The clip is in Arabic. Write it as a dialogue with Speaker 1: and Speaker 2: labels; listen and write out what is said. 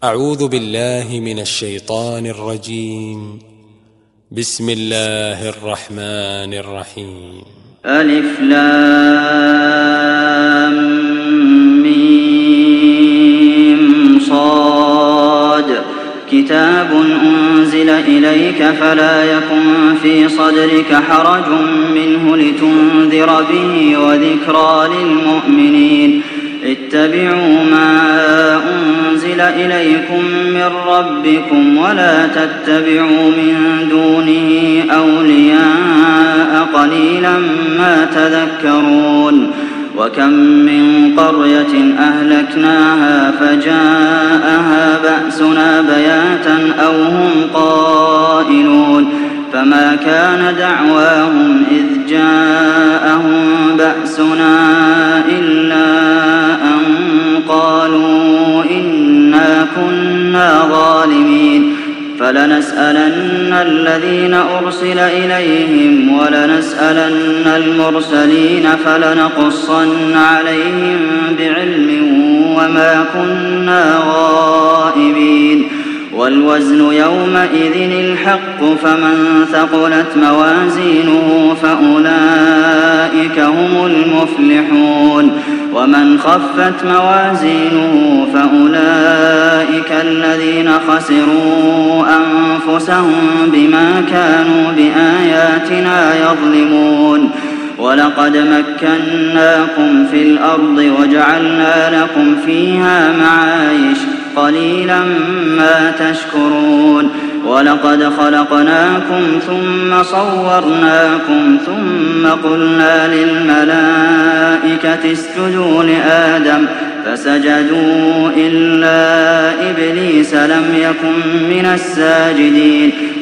Speaker 1: أعوذ بالله من الشيطان الرجيم. بسم الله الرحمن الرحيم.
Speaker 2: ألف لام ميم صاد. كتاب أنزل إليك فلا يكن في صدرك حرج منه لتنذر به وذكرى للمؤمنين. اتبعوا ما أنزل إليكم من ربكم ولا تتبعوا من دونه أولياء قليلا ما تذكرون. وكم من قرية أهلكناها فجاءها بأسنا بياتا أو هم قائلون فما كان دعواهم إذ جاءهم بأسنا إلا أن قالوا إنا كنا ظالمين. فلنسألن الذين أرسل إليهم ولنسألن المرسلين فلنقصن عليهم بعلم وما كنا غائبين. والوزن يومئذ الحق فمن ثقلت موازينه فأولئك هم المفلحون ومن خفت موازينه فأولئك الذين خسروا أنفسهم بما كانوا بآياتنا يظلمون. ولقد مكناكم في الأرض وجعلنا لكم فيها معايش قليلا ما تشكرون. ولقد خلقناكم ثم صورناكم ثم قلنا للملائكة اسجدوا لآدم فسجدوا إلا إبليس لم يكن من الساجدين.